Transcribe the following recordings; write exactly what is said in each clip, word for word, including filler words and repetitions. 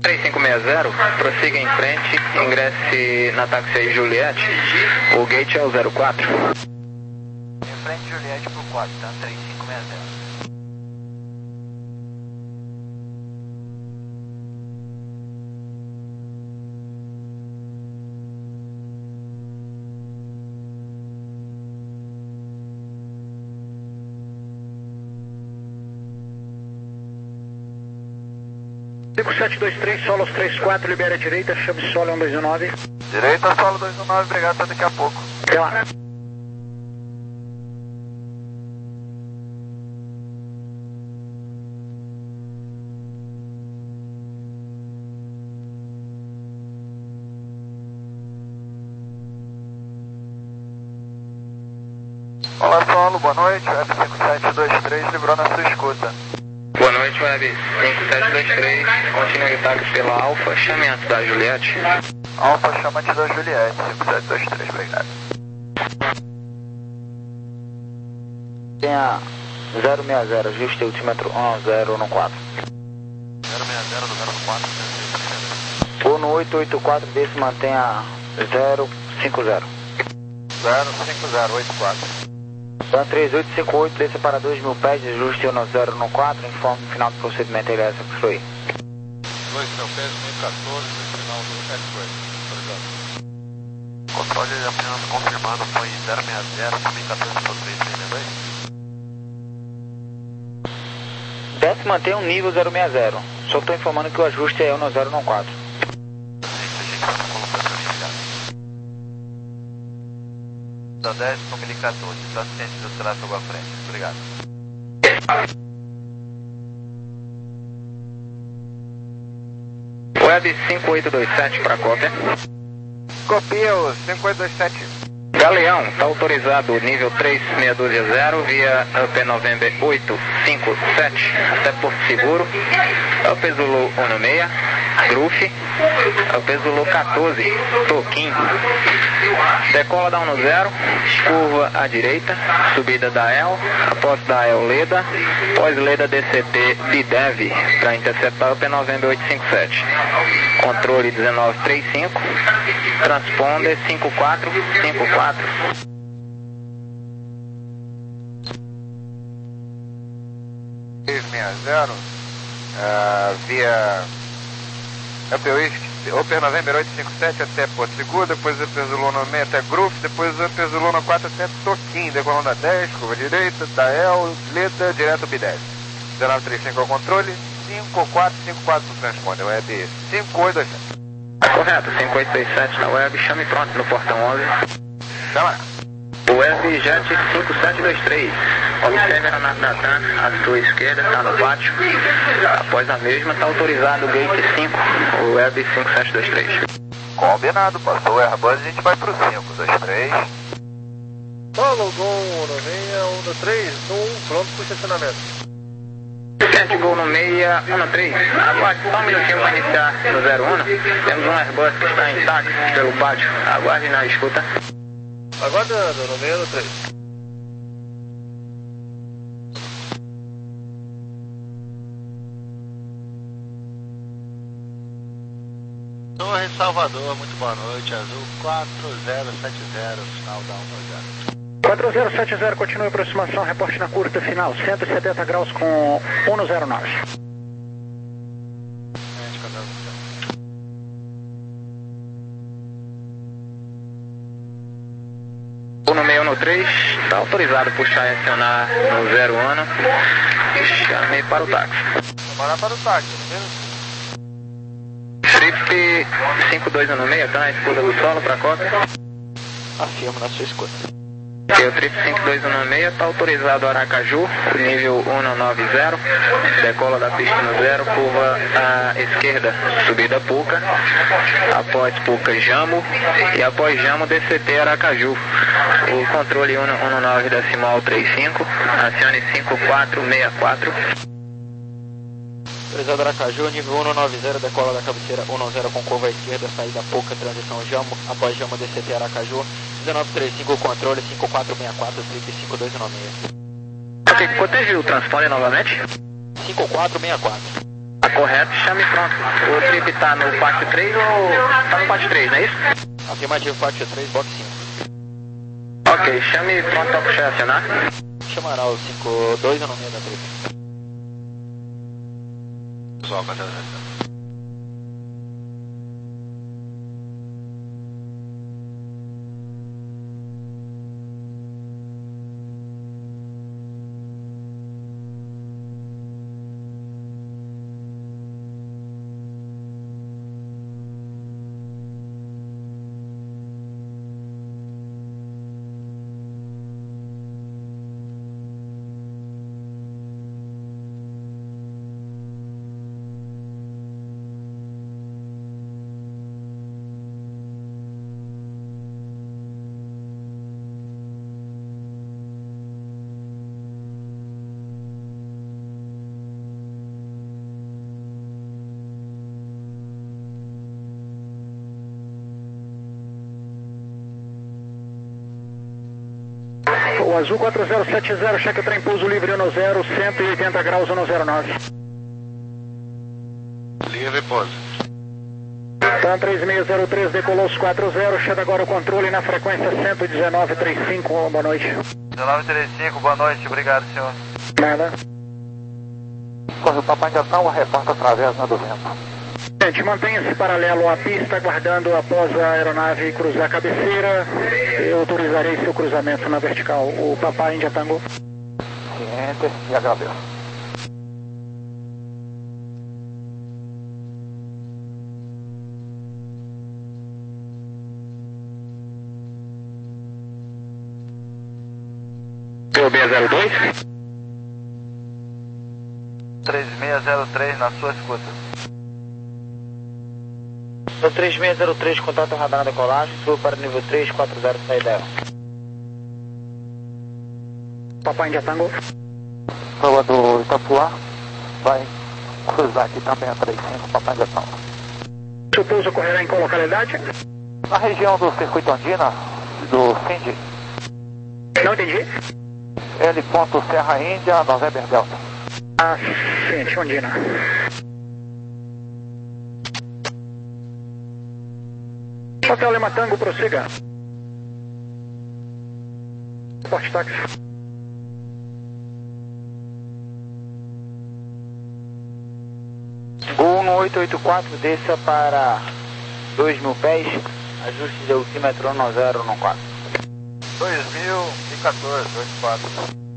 três cinco seis zero, prossiga em frente, ingresse na táxi aí Juliette, o gate é o zero quatro. Em frente Juliette pro quatro, tá? três cinco seis zero. cinco sete dois três, Solos três quatro, libera a direita, chame solo um dois nove. Direita, solo dois nove, obrigado, até daqui a pouco. Até lá. Olá, solo, boa noite, Web cinco sete dois três, livrou na sua escuta. Boa noite, Web cinco sete dois três, continue o táxi pela Alfa, chame antes da Juliette. Alfa, chama antes da Juliette, cinco sete dois três, obrigado. Tenha zero seis zero, ajuste altímetro um zero um quatro. zero seis zero do zero quatro, Ou no oito oito quatro, desse mantenha zero cinco zero. zero cinco zero oito quatro. Dan três oito cinco oito, desse para dois mil pés, ajuste no zero um quatro, informe o final do procedimento L S X-Ray. dois mil pés, mil e quatorze, final do X-Ray, obrigado. Controle de apenas confirmado foi zero seis zero, mil e quatorze por três trinta e dois. Desce mantém um nível zero seis zero, só estou informando que o ajuste é no zero um quatro. Da dez com mil e quatorze, está ciente do tráfego à frente, obrigado. Web cinco oito dois sete para cópia. Copia o cinco oito dois sete. Galeão, está autorizado nível três seis dois zero via P November oito cinco sete até Porto Seguro, Up Zulu um seis, Gruf, Up Zulu quatorze, Toquim. Decola da um zero, curva à direita, subida da El, após da El Leda, pós Leda D C T Bidev, para interceptar o P November oito cinco sete. Controle dezenove trinta e cinco, transponder cinco quatro cinco quatro. três seis zero, uh, via Up Up November oito cinco sete até Porto Seguro, depois Up Zulu seis até Gruf, depois Up Zulu quatro até Toquim, decolando a dez, curva direita, Tael, Leda, direto B dez. dezenove trinta e cinco ao controle, cinco quatro cinco quatro no transponder, web cinco oito dois sete. Correto, cinco oito dois sete na web, chame pronto no portão onze. Chama. Web Jet cinco sete dois três, observe a Natan à sua esquerda, está no pátio. Após a mesma, está autorizado o gate cinco, o Web cinco sete dois três. Combinado, passou o Airbus, a gente vai pro cinco dois três. Solo, Gol um seis, um três, um, pronto pro estacionamento. Sete Gol no meia, um no três. Aguarde só um minutinho para iniciar no zero um. Temos um Airbus que está intacto pelo pátio. Aguarde na escuta. Aguardando, no meio no três. Torre Salvador, muito boa noite, azul quatro zero sete zero, final da um zero. quatro zero sete zero, continue a aproximação, reporte na curta final, cento e setenta graus com um zero nove. No meio no três, está autorizado puxar e acionar no zero ano. Chamei para o táxi. Bora para o táxi, Trip cinco dois um seis, está na escuta do solo para cópia. Afirmo na sua escuta. O Trip cinco dois um seis está autorizado Aracaju, nível um nove zero, decola da pista no zero, curva à esquerda, subida Puca, após Puca Jamo e após Jamo D C T Aracaju. O controle um nove decimal trinta e cinco, acione cinco quatro seis quatro. Autorizado Aracaju, nível um nove zero, decola da cabeceira um zero com curva à esquerda, saída Puca, transição Jamo, após Jamo D C T Aracaju, dezenove trinta e cinco, controle cinco quatro seis quatro, Trip cinco dois um seis. Ok, proteja o transponder novamente. cinco quatro seis quatro. Tá correto, chame pronto. O trip tá no pátio três ou tá no pátio três, não é isso? Afirmativo, pátio três, box cinco. Ok, chame pronto para puxar acionar. Chamará o cinco dois no meio da trip. Pessoal, quatro O azul quatro zero sete zero, cheque o trem pouso livre no zero, cento e oitenta graus no zero nove. Livre, pouso. TAM três seis zero três, decolou os quatro zero, chega agora o controle na frequência cento e dezenove trinta e cinco, boa noite. dezenove trinta e cinco, boa noite, obrigado, senhor. Nada. Corre o Papai Gatão, reporta através na do vento. Gente, mantenha-se paralelo à pista, aguardando após a aeronave cruzar a cabeceira. Eu autorizarei seu cruzamento na vertical. O Papai India Tango. Ciente e agradeço. O B zero dois. três seis zero três na sua escuta. O três seis zero três, contato radar na decolagem, subiu para nível três quatro zero, saída. Papai India Tango. Prova do Itapuá, vai cruzar aqui também a trinta e cinco, Papai Gatão. Seu pouso ocorrerá em qual localidade? Na região do Circuito Andina, do Cindy, Não entendi. L. Serra Índia, November Delta. Ah, sim, Ondina. Hotel Lima Tango, prossiga. Porte táxi. Gol no oito oito quatro, desça para dois mil pés, ajuste de altímetro um zero um quatro. dois mil e quatorze, oitenta e quatro.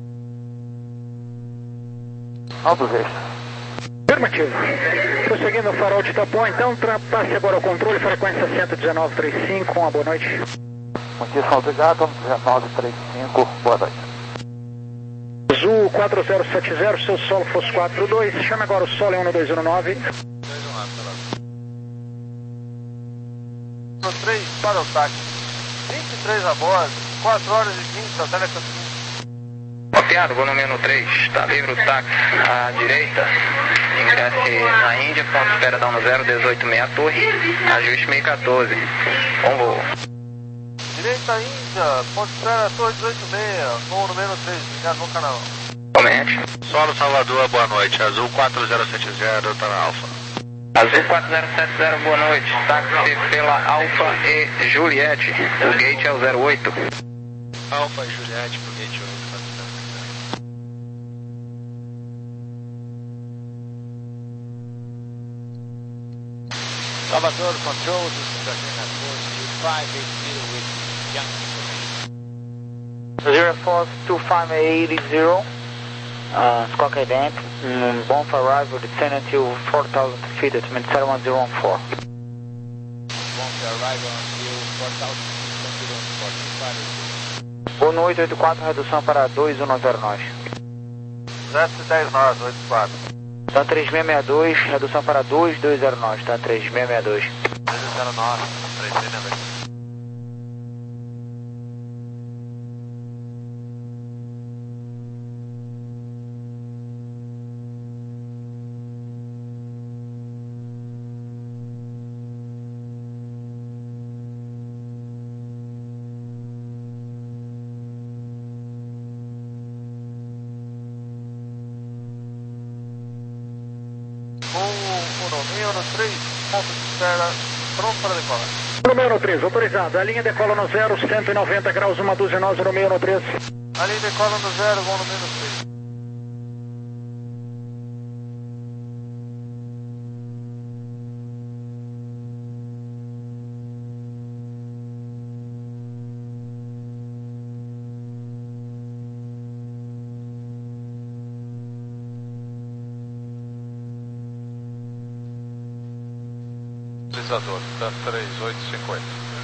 Altos eixos. Afirmativo. Prosseguindo o farol de Itapuã, então, passe agora o controle, frequência cento e dezenove trinta e cinco, uma boa noite. Muitíssimo obrigado, dezenove trinta e cinco, boa noite. Azul quatro zero sete zero, seu solo fosse quatro dois, chama agora o solo em um dois um nove. três para o táxi. vinte e três a bordo, quatro horas e vinte até a Copiado, vou no menu três, está livre o táxi à direita, ingresse na Índia, ponto de espera da um zero, dezoito meia torre, ajuste mil e quatorze, bom voo. Direita Índia, ponto de espera, torre dezoito meia, voo número três, ligado no canal. Comente. Solo Salvador, boa noite, azul quatro zero sete zero, tá na Alfa. Azul quatro zero sete zero, boa noite, táxi pela Alfa e Juliette, o gate é o zero oito. Alfa e Juliette pro gate oito. Salvador, control, this is Argentina four two five eight zero with young information. zero four two five eight zero, uh, Squawk Ident, um, bomb for arrival, descend until four thousand feet, it means zero one zero one four. Bomb to arrival until four thousand feet, one zero one four. Voo no oito oito quatro, redução para dois um nove zero nós. zero dez nós, oitenta e quatro. Tá três seis seis dois, redução para dois dois zero nós, tá três seis seis dois. dois zero nove, três seis seis dois. Com um no três, ponto de espera, pronto para decolar. Número no três, autorizado. A linha decola no zero, cento e noventa graus, uma dúzia nós, Romeo no três. A linha decola no zero, vão no menos três. Utilizador, tá três oito cinquenta.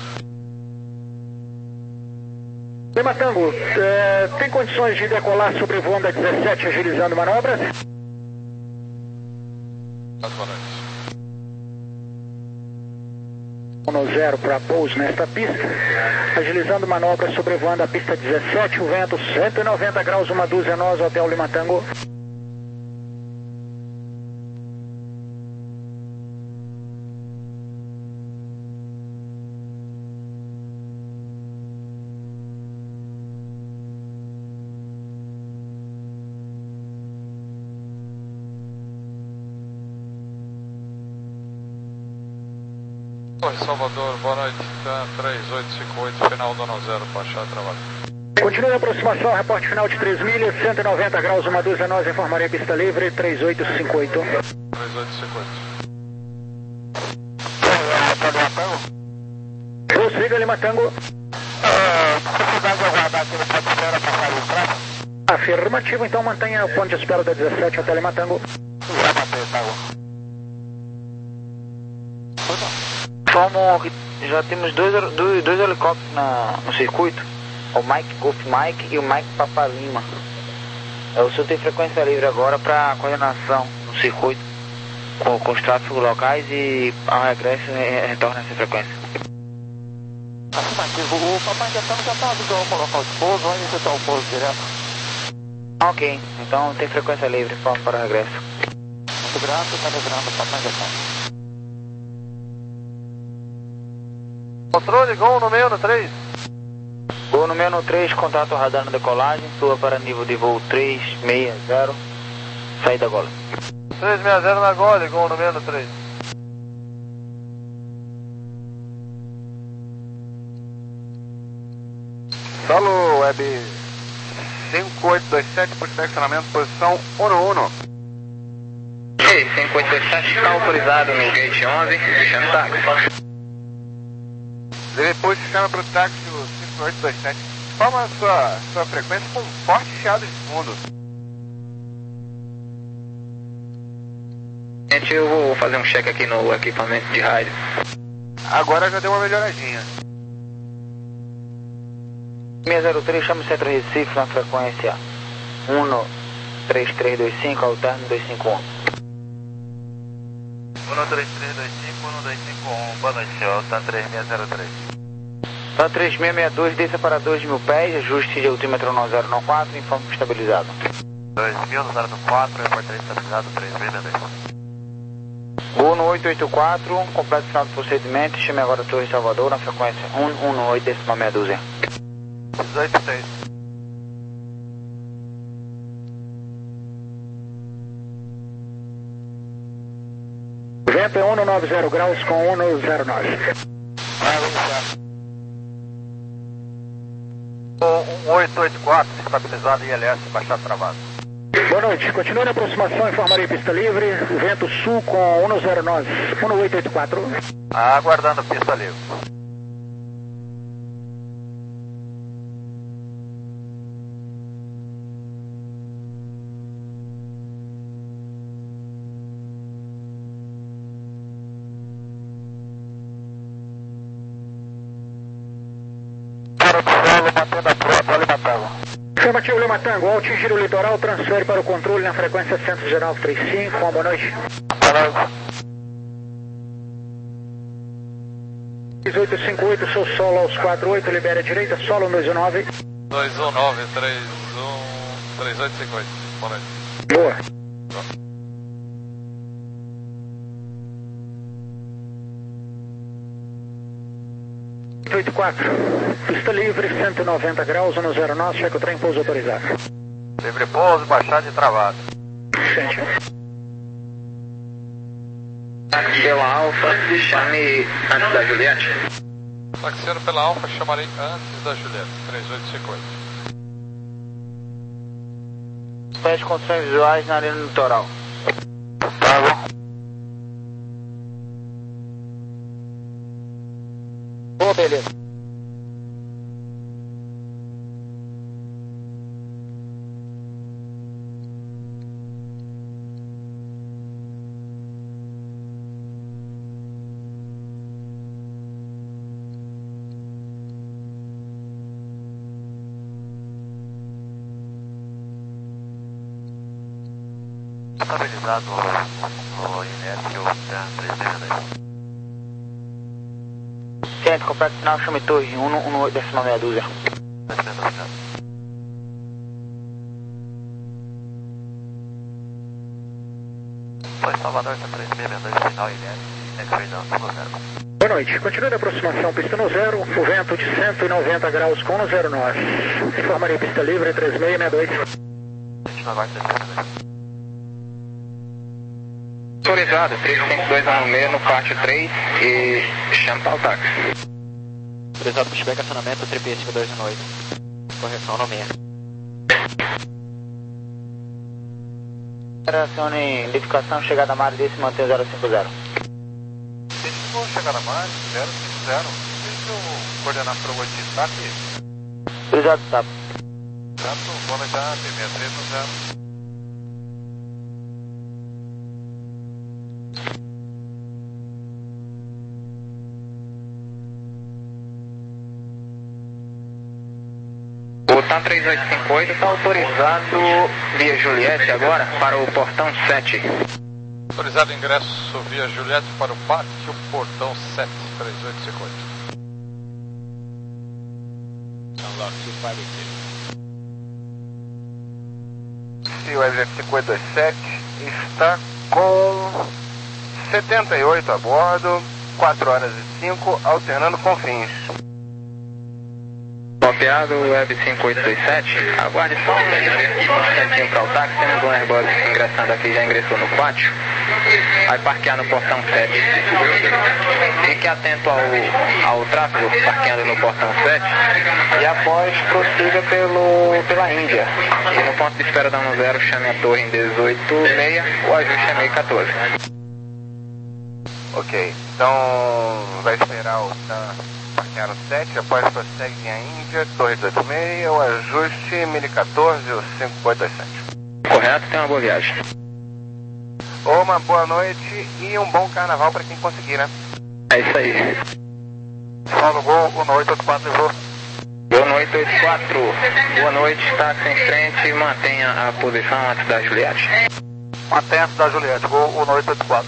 Lima Tango, é, tem condições de decolar sobre o Honda dezessete agilizando manobras? Boa noite. No zero para pouso nesta pista, agilizando manobras sobrevoando a pista dezessete, o vento cento e noventa graus, uma dúzia nós, Hotel Lima Tango. Oi, Salvador, boa noite, tá três oito cinco oito, final do zero, baixar trabalho. Continue a aproximação, reporte final de três milhas, cento e noventa graus, uma dúzia nós, informarei pista livre, três oito cinco oito. três oito cinco oito. Prossiga, Lima Tango. Afirmativo, então mantenha o ponto de espera da dezessete até Lima Tango. Como já temos dois, dois, dois helicópteros na, no circuito, o Mike Golf Mike e o Mike Papa Lima. O senhor tem frequência livre agora para coordenação no circuito com, com os tráfegos locais e ao regresso retorna essa frequência. Afirmativo, o papai já está já tá avisando colocar o pouso, vai resetar o pouso direto. Ok, então tem frequência livre para, para o regresso. Muito grato, está lembrando, o papai já está. Controle, Gol no meio no três. Gol no meio no três, contato radar na decolagem, sua para nível de voo três seis zero, saída agora. três seis zero na Gole, Gol no meio no três. Solo Web cinco oito dois sete, por direcionamento, posição um no um. Ok, cinco oito dois sete está autorizado no gate onze, fechando táxi. Depois chama para o táxi o cinco oito dois sete. Forma a sua, sua frequência com um forte chiado de fundo. Gente, eu vou fazer um check aqui no equipamento de rádio. Agora já deu uma melhoradinha. seis zero três, chama o Centro Recife na frequência um três três dois cinco, alterno dois cinco um. um três três dois cinco, um dois cinco um, boa noite, alterno três seis zero três. Tá três seis seis dois, desça para dois mil pés, ajuste de altímetro no zero no quatro, informe estabilizado. dois mil no zero no quatro, reportei estabilizado três seis seis dois. Gol no oito oito quatro, completo final do procedimento, chame agora a Torre Salvador na frequência um um no oito, décima meia dúzia. dezoito seis. Vento é um no noventa graus com um no zero nove. um oito oito quatro, estabilizado I L S, baixado travado. Boa noite, continue a aproximação, informarei pista livre, vento sul com um no zero nove, um no oito oito quatro. Aguardando pista livre. Afirmativo Lima Tango, ao atingir o litoral, transfere para o controle na frequência cento e dezenove trinta e cinco, uma boa noite. Boa noite. três oito cinco oito, sou solo aos quatro oito, libera a direita, solo dois um nove. dois um nove, três um, três oito cinco oito, boa noite. Boa. oito oito quatro, pista livre, cento e noventa graus, no zero nove, checa o trem, pouso autorizado. Livre pouso, baixado e travado. Gente. Pela Alfa, chame antes da Juliette. Taxiando pela Alfa, chamarei antes da Juliette. três oito cinco oito. Pés de condições visuais na linha do litoral. Tá bom. Boa, beleza. Estabilizado no inerte ou Terra três três dez. Ciente, completo sinal, chame torre, um um oito decimal meia dúzia. Foi Salvador, tá três seis seis dois, final inerte, X-Ray no zero. Boa noite, continue a aproximação, pista no zero, o vento de cento e noventa graus com no zero nove. Informaria pista livre, três seis seis dois. Autorizado, três cinco dois um seis no pátio três e chame para o táxi. Autorizado, pushback, acionamento, tripé cinco dois um oito. Correção no meia. Acione identificação, chegada a Mari, desse mantém zero cinco zero. Deixa eu chegar na Mari, zero cinco zero. Deixa eu coordenar para o oito de TAP. Autorizado, TAP. Exato, boa noite, TAP, seis três um zero. O TAM três oito cinco oito está autorizado via Juliette agora para o portão sete. Autorizado ingresso via Juliette para o pátio portão sete, três oito cinco oito. Unlock dois cinco oito. O L F cinco oito dois sete está com setenta e oito a bordo, quatro horas e cinco, alternando com fins. Copiado, Web cinco oito dois sete, aguarde só um instantinho para o táxi, temos um Airbus ingressando aqui, já ingressou no pátio, vai parquear no portão sete. Fique atento ao, ao tráfego parqueando no portão sete e após prossiga pelo, pela Índia. E no ponto de espera da um zero, chame a torre em dezoito seis, o ajuste é meio catorze. Ok, então vai esperar o TAM parquear no sete, após prossegue em a Índia, torre dezoito seis, o ajuste mil e quatorze, o cinco oito dois sete. Correto, tenha uma boa viagem. Uma boa noite e um bom carnaval para quem conseguir, né? É isso aí. Paulo Gol, o oito oito quatro levou. Boa noite, oito quatro. Boa noite, táxi em frente, mantenha a posição antes da Juliette. Mantenha antes da Juliette, Gol, o oito oito quatro.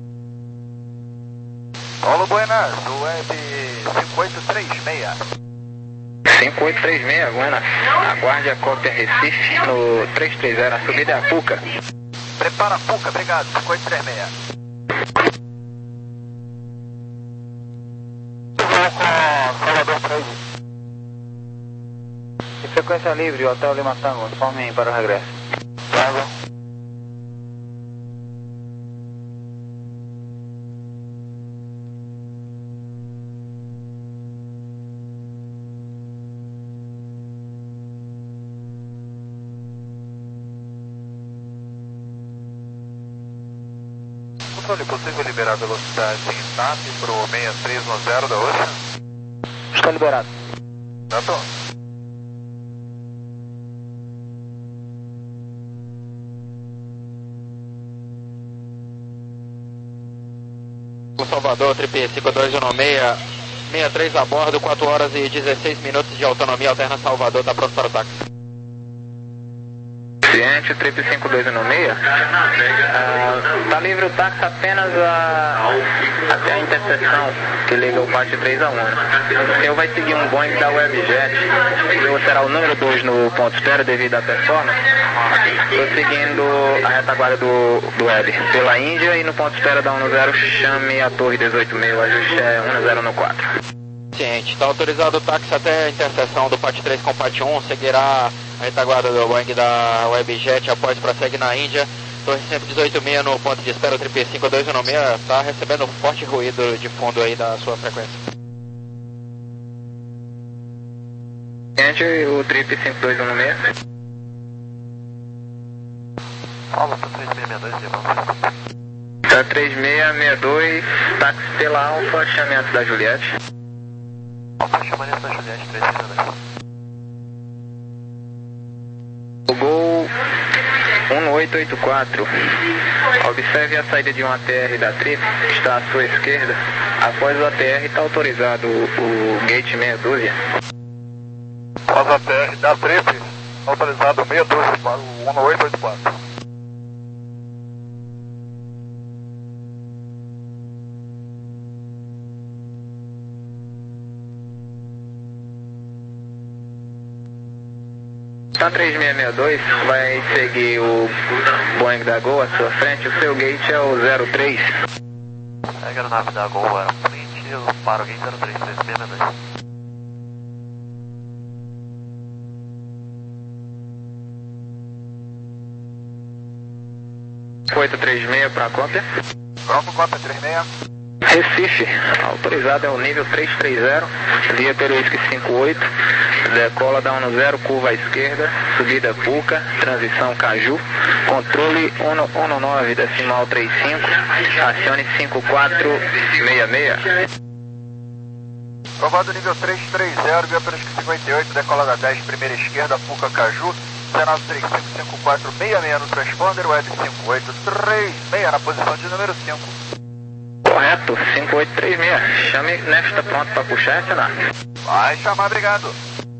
Paulo Buenas, o Web cinco oito três seis. cinco oito três seis, Buenas. Aguarde a cópia Recife no três três zero, a subida é a Puca. Prepara a Puca, obrigado, cinco oito três seis. Vou com Salvador três. De frequência livre, Hotel Lima Tango, informem para o regresso. Tá. Controle, possível liberar a velocidade em TAP para o seis três um zero da Ocean? Está liberado. Certo? O Salvador, tripé cinco dois um seis, sessenta e três a bordo, quatro horas e dezesseis minutos de autonomia, alterna Salvador, está pronto para o táxi. Ciente, trip cinco dois um seis. Está uh, livre o táxi apenas a, até a interseção que liga o pátio três a um. O senhor vai seguir um Boeing da Webjet. O senhor será o número dois no ponto espera devido à performance. Prosseguindo a retaguarda do, do Web pela Índia e no ponto espera da um zero, chame a torre dezoito seis, o ajuste é um zero no quatro. Ciente, está autorizado o táxi até a interseção do pátio três com o pátio um, seguirá a retaguarda do Boeing da Webjet, após prossegue na Índia, Torre cento e dezoito e meio no ponto de espera, o Trip cinco dois um seis está recebendo forte ruído de fundo aí da sua frequência. Gente, o Trip cinco dois um seis. Fala, tá três seis seis dois, levando. Tá três seis seis dois, táxi pela Alfa, chamamento da Juliette. Alfa, chamamento da Juliette, três seis seis dois. O Gol um oito oito quatro. Observe a saída de um A T R da Trip, está à sua esquerda. Após o A T R está autorizado o, o gate meia dúzia. Após o A T R da Trip, autorizado meia dúzia para o um oito oito quatro. Tá três seis seis dois, vai seguir o Boeing da Gol à sua frente, o seu gate é o zero três. A aeronave da Gol era um print, eu paro o gate zero três, três seis seis dois. oito três seis para a cópia. Pronto, cópia três seis. Recife, autorizado é o nível trezentos e trinta, via Peruísque cinquenta e oito, decola da um zero, curva à esquerda, subida Puca, transição Caju, controle cento e nove, decimal trinta e cinco, acione cinco quatro seis seis. Provado nível trezentos e trinta, via Peruísque cinquenta e oito, decola da dez, primeira esquerda, Puca Caju, dezenove três cinco cinco quatro seis seis no transponder, web cinco oito três seis na posição de número cinco. Correto, cinco oito três seis. Chame nesta pronto para puxar e acionar. Vai chamar, obrigado.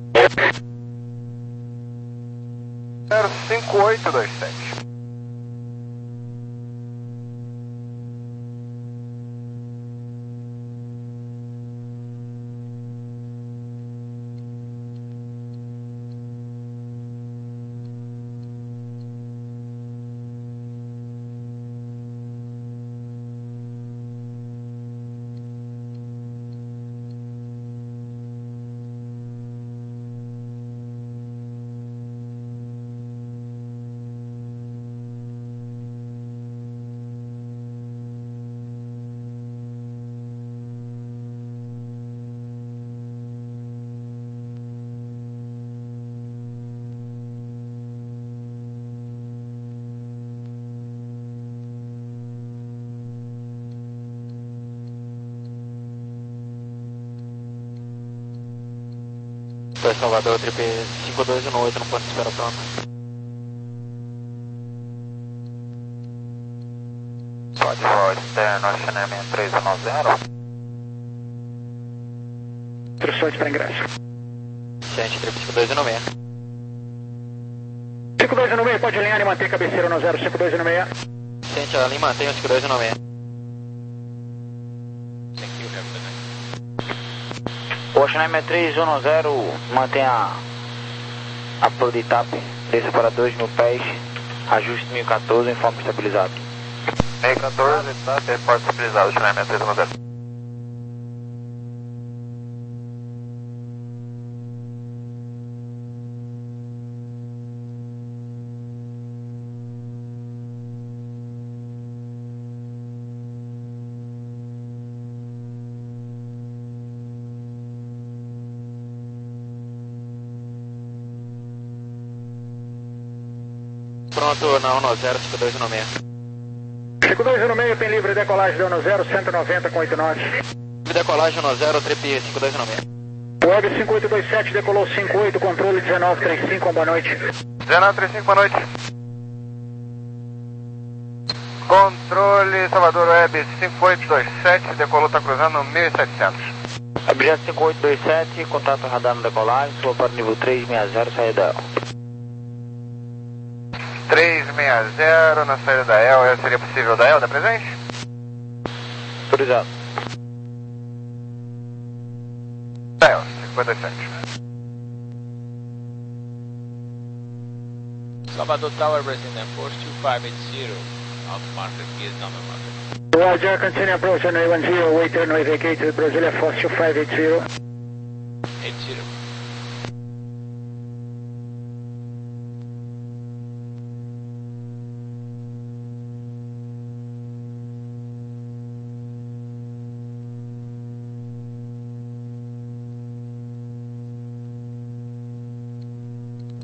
zero cinco oito dois sete. Foi Salvador, Trip cinco dois um oito no ponto de espera pronto. Código externo, acionamento três um zero. Instruções para ingresso. Ciente, Trip cinco dois um seis. cinco dois um seis, pode alinhar e manter cabeceira no zero cinco dois um seis. Ciente, alinha e mantenha o cinco dois um seis. O acionamento três um zero, mantenha a, a Pro de TAP, desça para dois mil pés, ajuste mil e quatorze, informe estabilizado. mil e quatorze, TAP, repórter estabilizado, acionamento três um zero. Pronto na um zero, cinco dois um seis. cinco dois um seis, tem livre decolagem da um zero, cento e noventa com oito nós. Livre decolagem um zero, Trip cinco dois um seis. Web cinco oito dois sete, decolou cinco oito, controle dezenove trinta e cinco, boa noite. dezenove trinta e cinco, boa noite. Controle Salvador Web cinco oito dois sete, decolou, está cruzando mil e setecentos. Objeto cinco oito dois sete, contato radar no decolagem, sua para o nível três seis zero, saída três seis zero na saída da E L, seria possível da E L, da presente? autorizado. Da E L, cinco oito dois sete. Salvador Tower, Brazilian Air Force two five eight zero, out market, gears number market. Roger, continue approach on A one zero, wait turn, we vacate to Brazil Air Force two five eight zero. eight zero.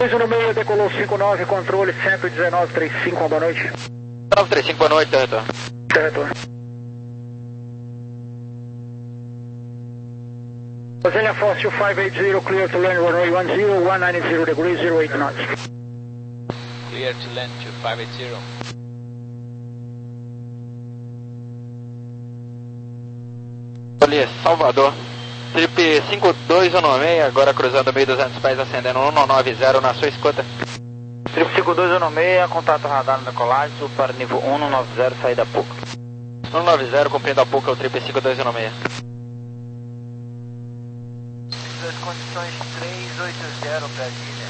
dois um meio, decolou cinco nove, controle cento e dezenove, trinta e cinco, boa noite. nove três cinco, boa noite, Terretor. Terretor. Brasília Fóssil cinco oitenta, clear to land runway one zero, one nine zero degrees, zero eight knots. Clear to land to five eighty. Ali, Salvador. Trip cinco dois um seis, agora cruzando mil e duzentos pés, acendendo um nove zero na sua escuta. Trip cinco dois um seis, contato radar na decolagem, para nível um nove zero, saída a pouco. um nove zero, cumprindo a pouco, é o Trip cinco dois um seis. As condições três oito zero, Brasília.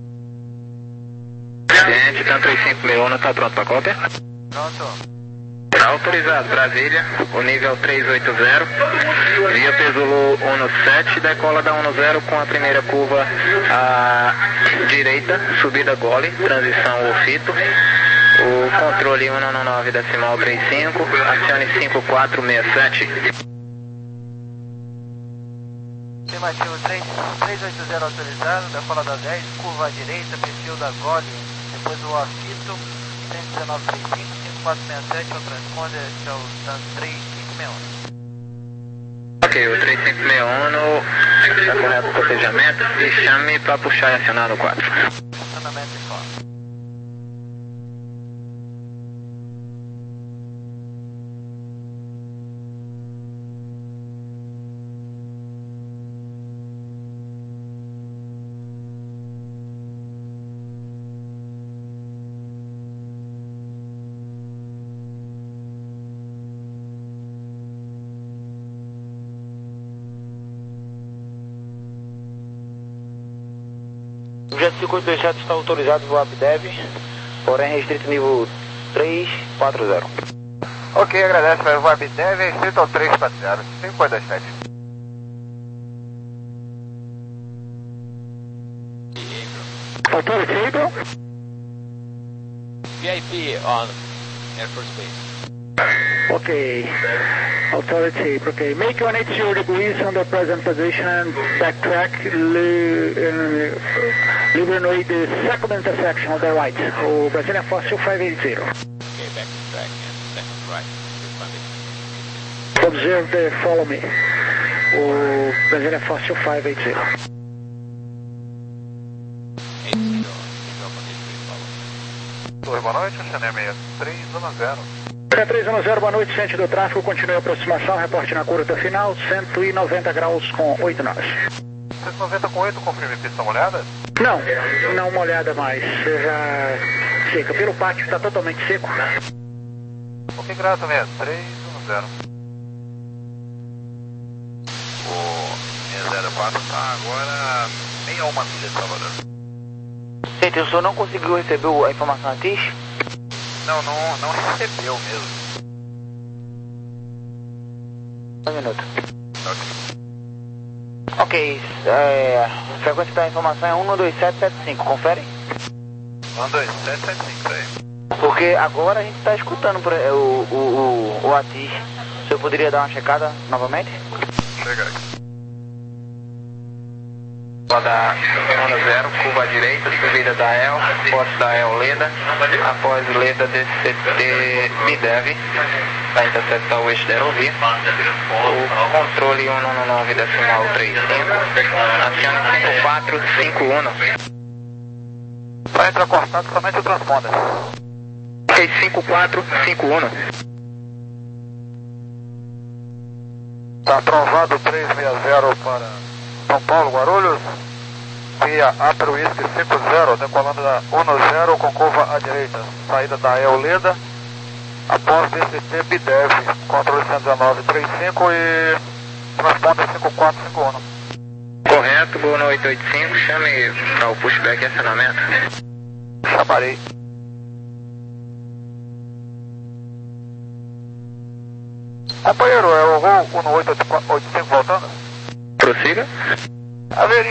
Cliente, tanto três cinco seis um, está pronto para cópia? Pronto. Tá autorizado, Brasília, o nível três oito zero, via Pesulo sete, decola da zero com a primeira curva à direita, subida gole, transição ofito, o controle cento e nove decimal trinta e cinco, acione cinco quatro seis sete. Estimativo três oito zero autorizado, decola da dez, curva à direita, perfil da gole, depois o afito, cento e dezenove, trinta e cinco, cinco quatro seis sete, o transponder é o três cinco seis um. Ok, o três cinco seis um está correto o cotejamento e chame para puxar e acionar no quatro. Acionamento e foco. O jet cinco oito dois sete está autorizado voar Abdev, porém restrito nível três quatro zero. Ok, agradece, vai voar Abdev, restrito ao três quatro zero, cinco oito dois sete. Authority April. V I P on Air Force Base. Okay, authority, okay. Make one eighty degrees on the present position and backtrack, li, uh, leave runway the second intersection on the right, o Brazilian Fossil five eighty. Okay, back to track and second right. Observe the, follow me, o Brazilian Fossil five eighty. eighty, Oi, boa noite, Xané três um zero. três um zero, boa noite, centro do tráfego, continue a aproximação, reporte na curta final, cento e noventa graus com oito nós. cento e noventa com oito, confirme pista molhada? Não, não molhada mais, já seca, pelo pátio está totalmente seco. Ok, grato mesmo, três um zero. O seis zero quatro está agora meia uma milha de Salvador. Gente, o senhor não conseguiu receber a informação antes? Não, não, não recebeu mesmo. Um minuto. Ok. Ok, é, a frequência da informação é um dois sete sete cinco, confere? um dois sete sete cinco, aí. Porque agora a gente está escutando por- o, o, o, o ATIS. O senhor poderia dar uma checada novamente? Chega aí. Da zero, curva à direita, subida da E L, poste da E L Leda, após Leda D C T Bidev, para interceptar o eixo da aerovia, o controle cento e nove decimal trinta e cinco, acione cinco quatro cinco um. Vai entrar cortado somente o transponder. Ok, cinco quatro cinco um. Está aprovado três seis zero para São Paulo, Guarulhos. Via Upper Whisky cinco zero, decolando da um zero com curva à direita. Saída da E L Leda, após D C T Bidev, controle cento e dezenove trinta e cinco e transponder cinco quatro cinco um. Correto, Gol no oito oito cinco, chame para o pushback e acionamento. Chamarei. Companheiro, é o Gol um oito oito cinco voltando? Prossiga. Haveria